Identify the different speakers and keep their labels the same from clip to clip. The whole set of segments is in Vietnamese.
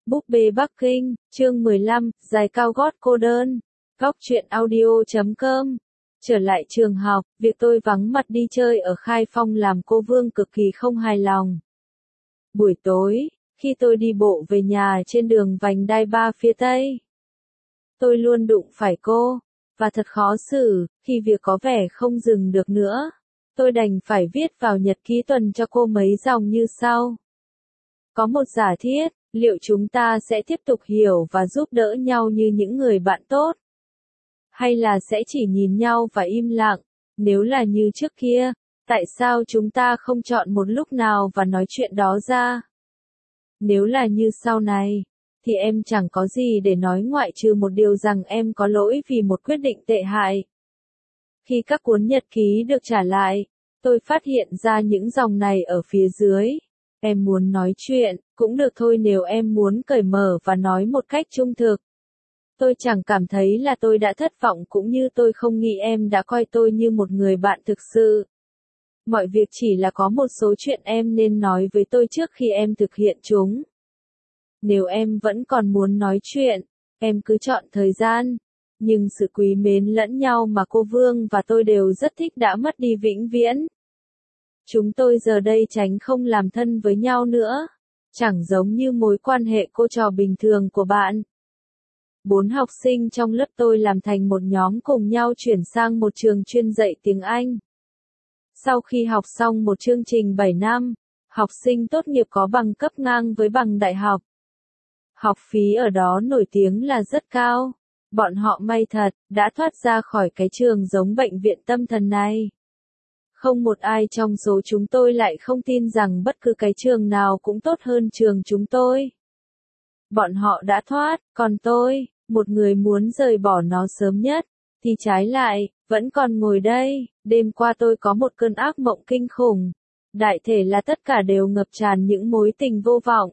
Speaker 1: Búp bê Bắc Kinh, chương 15, giày cao gót cô đơn. Góc truyện audio.com. Trở lại trường học, việc tôi vắng mặt đi chơi ở Khai Phong làm cô Vương cực kỳ không hài lòng. Buổi tối, khi tôi đi bộ về nhà trên đường vành đai 3 phía Tây, tôi luôn đụng phải cô, và thật khó xử, khi việc có vẻ không dừng được nữa. Tôi đành phải viết vào nhật ký tuần cho cô mấy dòng như sau. Có một giả thiết, liệu chúng ta sẽ tiếp tục hiểu và giúp đỡ nhau như những người bạn tốt? Hay là sẽ chỉ nhìn nhau và im lặng? Nếu là như trước kia, tại sao chúng ta không chọn một lúc nào và nói chuyện đó ra? Nếu là như sau này, thì em chẳng có gì để nói ngoại trừ một điều rằng em có lỗi vì một quyết định tệ hại. Khi các cuốn nhật ký được trả lại, tôi phát hiện ra những dòng này ở phía dưới. Em muốn nói chuyện, cũng được thôi nếu em muốn cởi mở và nói một cách trung thực. Tôi chẳng cảm thấy là tôi đã thất vọng cũng như tôi không nghĩ em đã coi tôi như một người bạn thực sự. Mọi việc chỉ là có một số chuyện em nên nói với tôi trước khi em thực hiện chúng. Nếu em vẫn còn muốn nói chuyện, em cứ chọn thời gian. Nhưng sự quý mến lẫn nhau mà cô Vương và tôi đều rất thích đã mất đi vĩnh viễn. Chúng tôi giờ đây tránh không làm thân với nhau nữa. Chẳng giống như mối quan hệ cô trò bình thường của bạn. 4 học sinh trong lớp tôi làm thành một nhóm cùng nhau chuyển sang một trường chuyên dạy tiếng Anh. Sau khi học xong một chương trình 7 năm, học sinh tốt nghiệp có bằng cấp ngang với bằng đại học. Học phí ở đó nổi tiếng là rất cao. Bọn họ may thật, đã thoát ra khỏi cái trường giống bệnh viện tâm thần này. Không một ai trong số chúng tôi lại không tin rằng bất cứ cái trường nào cũng tốt hơn trường chúng tôi. Bọn họ đã thoát, còn tôi, một người muốn rời bỏ nó sớm nhất, thì trái lại, vẫn còn ngồi đây. Đêm qua tôi có một cơn ác mộng kinh khủng. Đại thể là tất cả đều ngập tràn những mối tình vô vọng.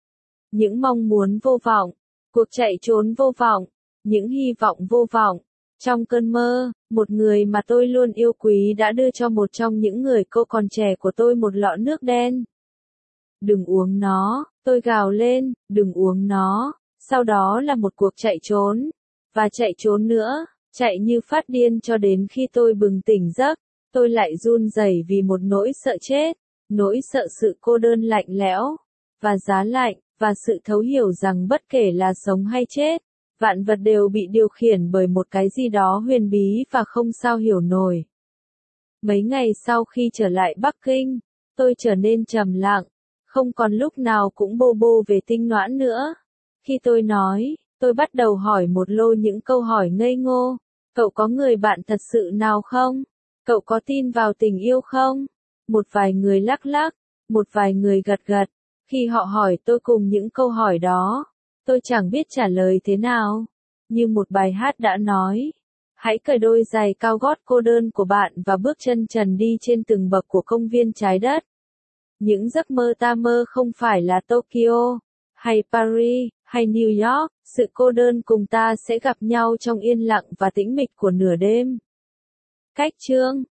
Speaker 1: Những mong muốn vô vọng, cuộc chạy trốn vô vọng, những hy vọng vô vọng. Trong cơn mơ, một người mà tôi luôn yêu quý đã đưa cho một trong những người cô còn trẻ của tôi một lọ nước đen. Đừng uống nó, tôi gào lên, đừng uống nó. Sau đó là một cuộc chạy trốn. Và chạy trốn nữa, chạy như phát điên cho đến khi tôi bừng tỉnh giấc. Tôi lại run rẩy vì một nỗi sợ chết, nỗi sợ sự cô đơn lạnh lẽo, và giá lạnh, và sự thấu hiểu rằng bất kể là sống hay chết, vạn vật đều bị điều khiển bởi một cái gì đó huyền bí và không sao hiểu nổi. Mấy ngày sau khi trở lại Bắc Kinh, tôi trở nên trầm lặng, không còn lúc nào cũng bô bô về tinh noãn nữa. Khi tôi nói, tôi bắt đầu hỏi một lô những câu hỏi ngây ngô. Cậu có người bạn thật sự nào không? Cậu có tin vào tình yêu không? Một vài người lắc lắc, một vài người gật gật. Khi họ hỏi tôi cùng những câu hỏi đó, tôi chẳng biết trả lời thế nào. Như một bài hát đã nói, hãy cởi đôi giày cao gót cô đơn của bạn và bước chân trần đi trên từng bậc của công viên trái đất. Những giấc mơ ta mơ không phải là Tokyo, hay Paris, hay New York, sự cô đơn cùng ta sẽ gặp nhau trong yên lặng và tĩnh mịch của nửa đêm. Cách chương